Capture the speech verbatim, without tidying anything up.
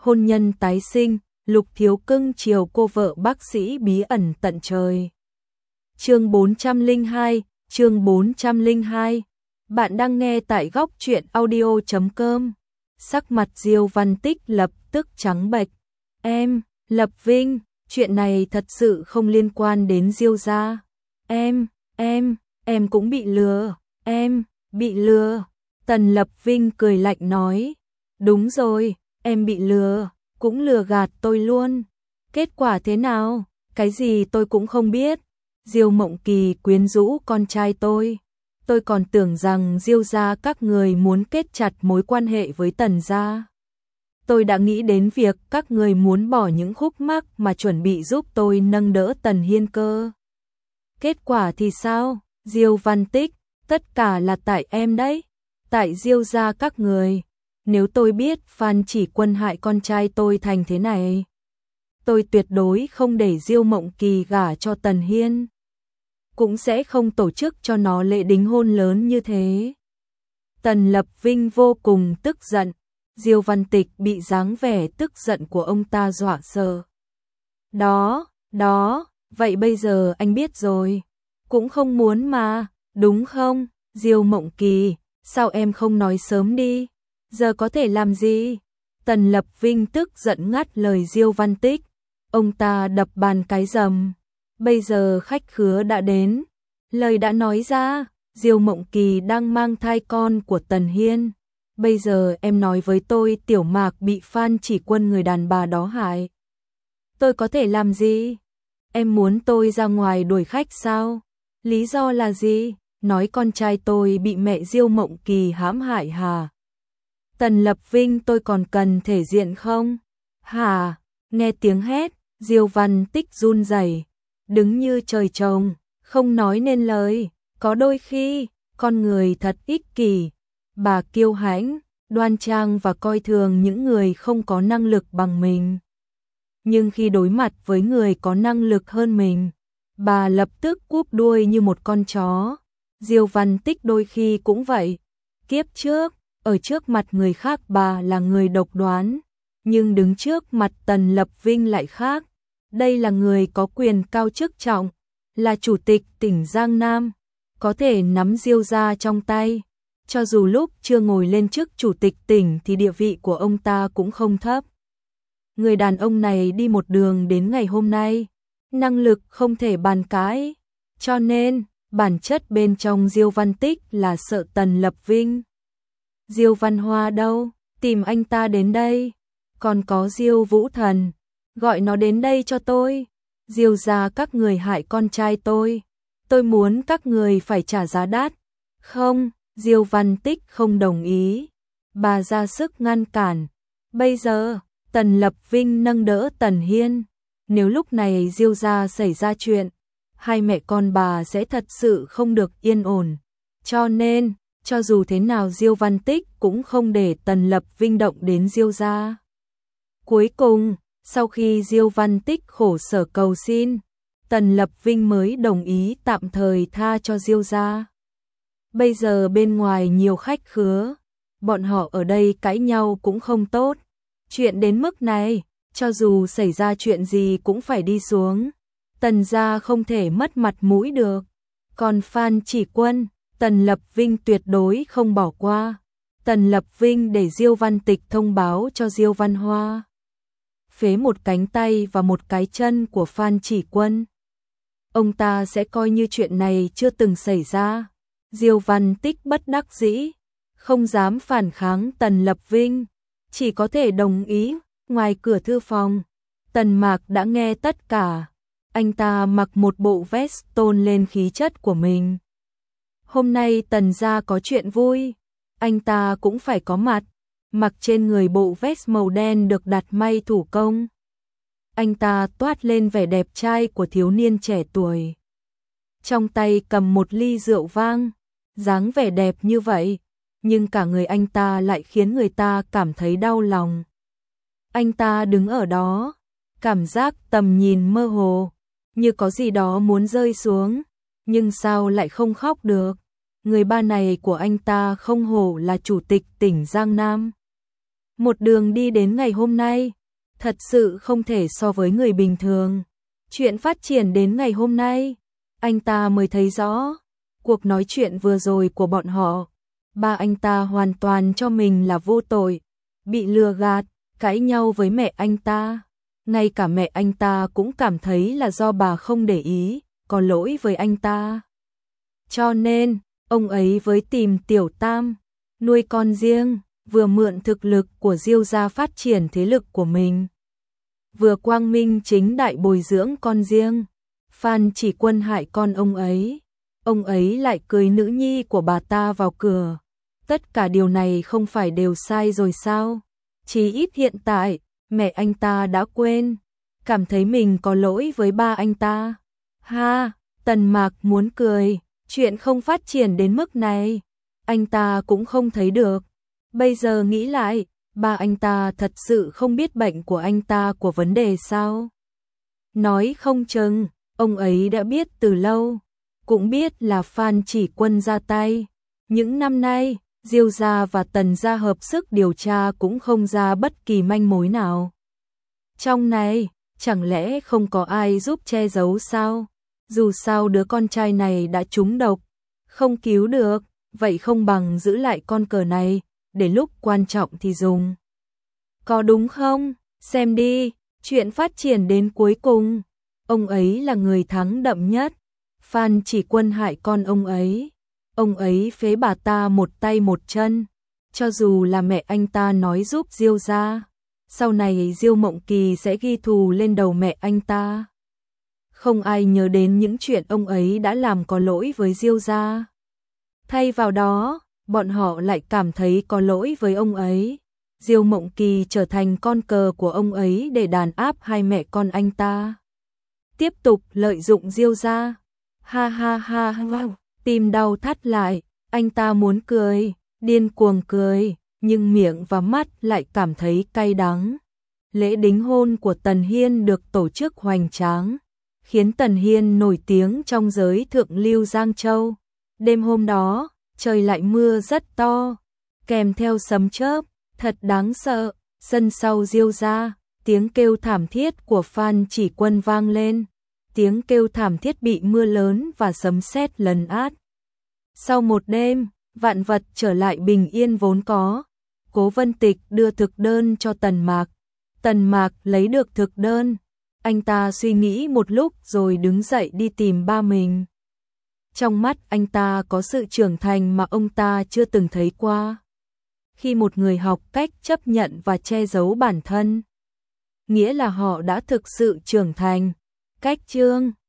hôn nhân tái sinh, Lục Thiếu Cưng chiều cô vợ bác sĩ bí ẩn tận trời. Chương bốn trăm lẻ hai, chương bốn trăm lẻ hai. Bạn đang nghe tại góc truyện audio chấm com. Sắc mặt Diêu Văn Tích lập tức trắng bệch. Em, Lập Vinh, chuyện này thật sự không liên quan đến Diêu gia. Em, em, em cũng bị lừa, em, bị lừa. Tần Lập Vinh cười lạnh nói. Đúng rồi, em bị lừa, cũng lừa gạt tôi luôn. Kết quả thế nào? Cái gì tôi cũng không biết. Diêu Mộng Kỳ quyến rũ con trai tôi. Tôi còn tưởng rằng Diêu gia các người muốn kết chặt mối quan hệ với Tần gia. Tôi đã nghĩ đến việc các người muốn bỏ những khúc mắc mà chuẩn bị giúp tôi nâng đỡ Tần Hiên cơ. Kết quả thì sao? Diêu Văn Tích, tất cả là tại em đấy. Tại Diêu gia các người. Nếu tôi biết Phan Chỉ Quân hại con trai tôi thành thế này, tôi tuyệt đối không để Diêu Mộng Kỳ gả cho Tần Hiên. Cũng sẽ không tổ chức cho nó lễ đính hôn lớn như thế. Tần Lập Vinh vô cùng tức giận. Diêu Văn Tịch bị dáng vẻ tức giận của ông ta dọa sợ. Đó, đó, vậy bây giờ anh biết rồi. Cũng không muốn mà, đúng không? Diêu Mộng Kỳ, sao em không nói sớm đi? Giờ có thể làm gì? Tần Lập Vinh tức giận ngắt lời Diêu Văn Tích. Ông ta đập bàn cái rầm. Bây giờ khách khứa đã đến. Lời đã nói ra, Diêu Mộng Kỳ đang mang thai con của Tần Hiên. Bây giờ em nói với tôi Tiểu Mạc bị Phan Chỉ Quân người đàn bà đó hại. Tôi có thể làm gì? Em muốn tôi ra ngoài đuổi khách sao? Lý do là gì? Nói con trai tôi bị mẹ Diêu Mộng Kỳ hãm hại hả? Tần Lập Vinh, tôi còn cần thể diện không? Hả? Nghe tiếng hét, Diêu Văn Tích run rẩy, đứng như trời trồng, không nói nên lời. Có đôi khi, con người thật ích kỷ, bà kiêu hãnh, đoan trang và coi thường những người không có năng lực bằng mình. Nhưng khi đối mặt với người có năng lực hơn mình, bà lập tức cúp đuôi như một con chó. Diêu Văn Tích đôi khi cũng vậy. Kiếp trước, ở trước mặt người khác bà là người độc đoán, nhưng đứng trước mặt Tần Lập Vinh lại khác. Đây là người có quyền cao chức trọng, là chủ tịch tỉnh Giang Nam, có thể nắm Diêu gia trong tay. Cho dù lúc chưa ngồi lên chức chủ tịch tỉnh thì địa vị của ông ta cũng không thấp. Người đàn ông này đi một đường đến ngày hôm nay, năng lực không thể bàn cãi. Cho nên, bản chất bên trong Diêu Văn Tích là sợ Tần Lập Vinh. Diêu Văn Hoa đâu? Tìm anh ta đến đây. Còn có Diêu Vũ Thần, gọi nó đến đây cho tôi. Diêu gia các người hại con trai tôi, tôi muốn các người phải trả giá đắt. Không, Diêu Văn Tích không đồng ý. Bà ra sức ngăn cản. Bây giờ, Tần Lập Vinh nâng đỡ Tần Hiên. Nếu lúc này Diêu gia xảy ra chuyện, hai mẹ con bà sẽ thật sự không được yên ổn. Cho nên, cho dù thế nào Diêu Văn Tích cũng không để Tần Lập Vinh động đến Diêu gia. Cuối cùng, sau khi Diêu Văn Tích khổ sở cầu xin, Tần Lập Vinh mới đồng ý tạm thời tha cho Diêu gia. Bây giờ bên ngoài nhiều khách khứa, bọn họ ở đây cãi nhau cũng không tốt. Chuyện đến mức này, cho dù xảy ra chuyện gì cũng phải đi xuống. Tần gia không thể mất mặt mũi được. Còn Phan Chỉ Quân, Tần Lập Vinh tuyệt đối không bỏ qua. Tần Lập Vinh để Diêu Văn Tịch thông báo cho Diêu Văn Hoa, phế một cánh tay và một cái chân của Phan Chỉ Quân. Ông ta sẽ coi như chuyện này chưa từng xảy ra. Diêu Văn Tích bất đắc dĩ, không dám phản kháng Tần Lập Vinh, chỉ có thể đồng ý. Ngoài cửa thư phòng, Tần Mạc đã nghe tất cả. Anh ta mặc một bộ vest tôn lên khí chất của mình. Hôm nay Tần gia có chuyện vui, anh ta cũng phải có mặt. Mặc trên người bộ vest màu đen được đặt may thủ công, anh ta toát lên vẻ đẹp trai của thiếu niên trẻ tuổi. Trong tay cầm một ly rượu vang, dáng vẻ đẹp như vậy, nhưng cả người anh ta lại khiến người ta cảm thấy đau lòng. Anh ta đứng ở đó, cảm giác tầm nhìn mơ hồ, như có gì đó muốn rơi xuống, nhưng sao lại không khóc được. Người ba này của anh ta không hổ là chủ tịch tỉnh Giang Nam. Một đường đi đến ngày hôm nay, thật sự không thể so với người bình thường. Chuyện phát triển đến ngày hôm nay, anh ta mới thấy rõ, cuộc nói chuyện vừa rồi của bọn họ, ba anh ta hoàn toàn cho mình là vô tội, bị lừa gạt, cãi nhau với mẹ anh ta. Ngay cả mẹ anh ta cũng cảm thấy là do bà không để ý, có lỗi với anh ta. Cho nên, ông ấy với tìm Tiểu Tam, nuôi con riêng, vừa mượn thực lực của Diêu gia phát triển thế lực của mình, vừa quang minh chính đại bồi dưỡng con riêng. Phan Chỉ Quân hại con ông ấy, ông ấy lại cưới nữ nhi của bà ta vào cửa. Tất cả điều này không phải đều sai rồi sao? Chỉ ít hiện tại, mẹ anh ta đã quên, cảm thấy mình có lỗi với ba anh ta. Ha, Tần Mạc muốn cười, chuyện không phát triển đến mức này, anh ta cũng không thấy được. Bây giờ nghĩ lại, ba anh ta thật sự không biết bệnh của anh ta của vấn đề sao? Nói không chừng, ông ấy đã biết từ lâu, cũng biết là Phan Chỉ Quân ra tay. Những năm nay, Diêu gia và Tần gia hợp sức điều tra cũng không ra bất kỳ manh mối nào. Trong này, chẳng lẽ không có ai giúp che giấu sao? Dù sao đứa con trai này đã trúng độc, không cứu được, vậy không bằng giữ lại con cờ này, để lúc quan trọng thì dùng. Có đúng không? Xem đi, chuyện phát triển đến cuối cùng, ông ấy là người thắng đậm nhất. Phan Chỉ Quân hại con ông ấy, ông ấy phế bà ta một tay một chân. Cho dù là mẹ anh ta nói giúp Diêu gia, sau này Diêu Mộng Kỳ sẽ ghi thù lên đầu mẹ anh ta. Không ai nhớ đến những chuyện ông ấy đã làm có lỗi với Diêu gia. Thay vào đó, bọn họ lại cảm thấy có lỗi với ông ấy. Diêu Mộng Kỳ trở thành con cờ của ông ấy để đàn áp hai mẹ con anh ta. Tiếp tục lợi dụng Diêu gia. Ha ha ha ha, tim đau thắt lại, anh ta muốn cười, điên cuồng cười, nhưng miệng và mắt lại cảm thấy cay đắng. Lễ đính hôn của Tần Hiên được tổ chức hoành tráng, khiến Tần Hiên nổi tiếng trong giới thượng lưu Giang Châu. Đêm hôm đó, trời lại mưa rất to, kèm theo sấm chớp, thật đáng sợ. Sân sau Diêu gia, tiếng kêu thảm thiết của Phan Chỉ Quân vang lên. Tiếng kêu thảm thiết bị mưa lớn và sấm sét lấn át. Sau một đêm, vạn vật trở lại bình yên vốn có. Cố Vân Tịch đưa thực đơn cho Tần Mạc. Tần Mạc lấy được thực đơn. Anh ta suy nghĩ một lúc rồi đứng dậy đi tìm ba mình. Trong mắt anh ta có sự trưởng thành mà ông ta chưa từng thấy qua. Khi một người học cách chấp nhận và che giấu bản thân, nghĩa là họ đã thực sự trưởng thành. Cách chương